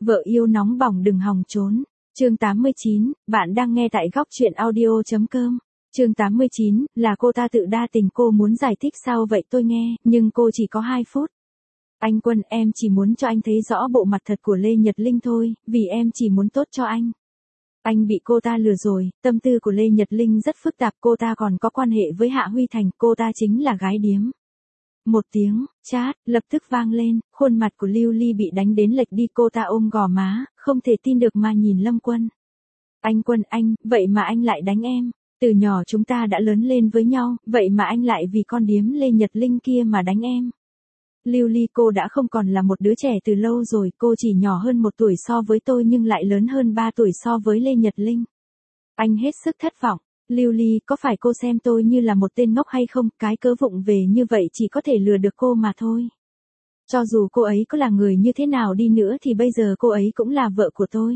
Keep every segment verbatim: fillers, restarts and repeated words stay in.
Vợ yêu nóng bỏng đừng hòng trốn. Chương tám mươi chín, bạn đang nghe tại góc truyện audio.com. Chương tám mươi chín, là cô ta tự đa tình, cô muốn giải thích sao vậy tôi nghe, nhưng cô chỉ có hai phút. Anh Quân, em chỉ muốn cho anh thấy rõ bộ mặt thật của Lê Nhật Linh thôi, vì em chỉ muốn tốt cho anh. Anh bị cô ta lừa rồi, tâm tư của Lê Nhật Linh rất phức tạp, cô ta còn có quan hệ với Hạ Huy Thành, cô ta chính là gái điếm. Một tiếng, chát, lập tức vang lên, khuôn mặt của Lưu Ly bị đánh đến lệch đi, cô ta ôm gò má, không thể tin được mà nhìn Lâm Quân. Anh Quân anh, vậy mà anh lại đánh em, từ nhỏ chúng ta đã lớn lên với nhau, vậy mà anh lại vì con điếm Lê Nhật Linh kia mà đánh em. Lưu Ly, cô đã không còn là một đứa trẻ từ lâu rồi, cô chỉ nhỏ hơn một tuổi so với tôi nhưng lại lớn hơn ba tuổi so với Lê Nhật Linh. Anh hết sức thất vọng. Lưu Ly, có phải cô xem tôi như là một tên ngốc hay không, cái cớ vụng về như vậy chỉ có thể lừa được cô mà thôi. Cho dù cô ấy có là người như thế nào đi nữa thì bây giờ cô ấy cũng là vợ của tôi.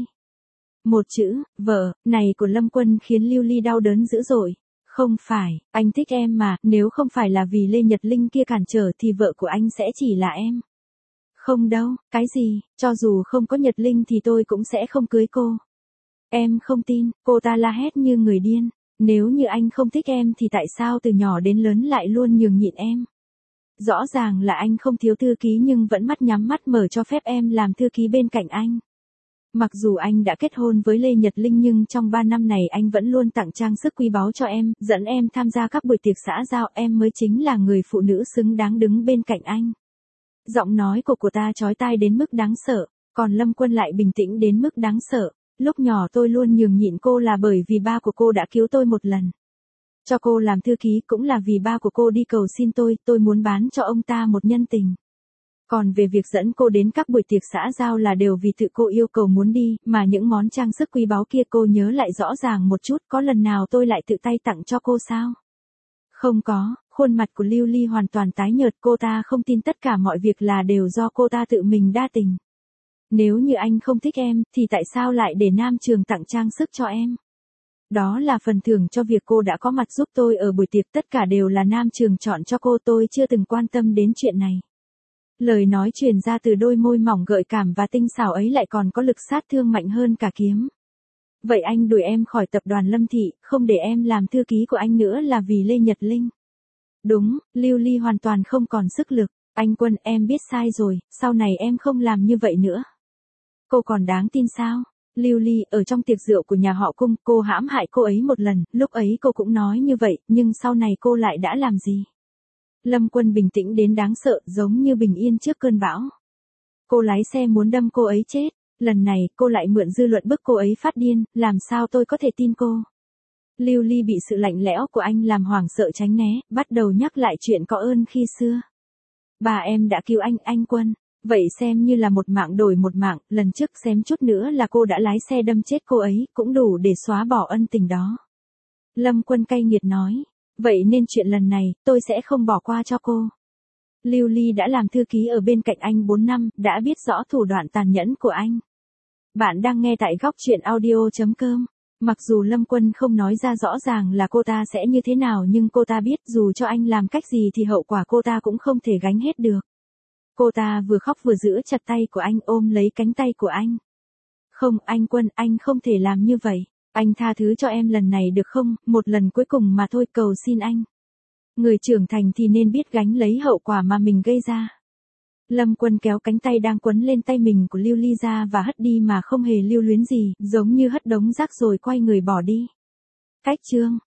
Một chữ, vợ, này của Lâm Quân khiến Lưu Ly đau đớn dữ dội. Không phải, anh thích em mà, nếu không phải là vì Lê Nhật Linh kia cản trở thì vợ của anh sẽ chỉ là em. Không đâu, cái gì, cho dù không có Nhật Linh thì tôi cũng sẽ không cưới cô. Em không tin, cô ta la hét như người điên. Nếu như anh không thích em thì tại sao từ nhỏ đến lớn lại luôn nhường nhịn em? Rõ ràng là anh không thiếu thư ký nhưng vẫn mắt nhắm mắt mở cho phép em làm thư ký bên cạnh anh. Mặc dù anh đã kết hôn với Lê Nhật Linh nhưng trong ba năm này anh vẫn luôn tặng trang sức quý báu cho em, dẫn em tham gia các buổi tiệc xã giao, em mới chính là người phụ nữ xứng đáng đứng bên cạnh anh. Giọng nói của cô ta chói tai đến mức đáng sợ, còn Lâm Quân lại bình tĩnh đến mức đáng sợ. Lúc nhỏ tôi luôn nhường nhịn cô là bởi vì ba của cô đã cứu tôi một lần. Cho cô làm thư ký cũng là vì ba của cô đi cầu xin tôi, tôi muốn bán cho ông ta một nhân tình. Còn về việc dẫn cô đến các buổi tiệc xã giao là đều vì tự cô yêu cầu muốn đi, mà những món trang sức quý báu kia cô nhớ lại rõ ràng một chút, có lần nào tôi lại tự tay tặng cho cô sao? Không có, khuôn mặt của Lưu Ly hoàn toàn tái nhợt, cô ta không tin tất cả mọi việc là đều do cô ta tự mình đa tình. Nếu như anh không thích em, thì tại sao lại để Nam Trường tặng trang sức cho em? Đó là phần thưởng cho việc cô đã có mặt giúp tôi ở buổi tiệc, tất cả đều là Nam Trường chọn cho cô, tôi chưa từng quan tâm đến chuyện này. Lời nói truyền ra từ đôi môi mỏng gợi cảm và tinh xảo ấy lại còn có lực sát thương mạnh hơn cả kiếm. Vậy anh đuổi em khỏi tập đoàn Lâm Thị, không để em làm thư ký của anh nữa là vì Lê Nhật Linh. Đúng, Lưu Ly hoàn toàn không còn sức lực. Anh Quân, em biết sai rồi, sau này em không làm như vậy nữa. Cô còn đáng tin sao? Lưu Ly, ở trong tiệc rượu của nhà họ Cung, cô hãm hại cô ấy một lần, lúc ấy cô cũng nói như vậy, nhưng sau này cô lại đã làm gì? Lâm Quân bình tĩnh đến đáng sợ, giống như bình yên trước cơn bão. Cô lái xe muốn đâm cô ấy chết, lần này cô lại mượn dư luận bức cô ấy phát điên, làm sao tôi có thể tin cô? Lưu Ly bị sự lạnh lẽo của anh làm hoảng sợ tránh né, bắt đầu nhắc lại chuyện có ơn khi xưa. Bà em đã cứu anh, anh Quân. Vậy xem như là một mạng đổi một mạng, lần trước xém chút nữa là cô đã lái xe đâm chết cô ấy, cũng đủ để xóa bỏ ân tình đó. Lâm Quân cay nghiệt nói, vậy nên chuyện lần này, tôi sẽ không bỏ qua cho cô. Lưu Ly đã làm thư ký ở bên cạnh anh bốn năm, đã biết rõ thủ đoạn tàn nhẫn của anh. Bạn đang nghe tại góc truyện audio.com. Mặc dù Lâm Quân không nói ra rõ ràng là cô ta sẽ như thế nào nhưng cô ta biết dù cho anh làm cách gì thì hậu quả cô ta cũng không thể gánh hết được. Cô ta vừa khóc vừa giữ chặt tay của anh, ôm lấy cánh tay của anh. Không, anh Quân, anh không thể làm như vậy. Anh tha thứ cho em lần này được không, một lần cuối cùng mà thôi, cầu xin anh. Người trưởng thành thì nên biết gánh lấy hậu quả mà mình gây ra. Lâm Quân kéo cánh tay đang quấn lên tay mình của Lưu Ly ra và hất đi mà không hề lưu luyến gì, giống như hất đống rác rồi quay người bỏ đi. Cách chương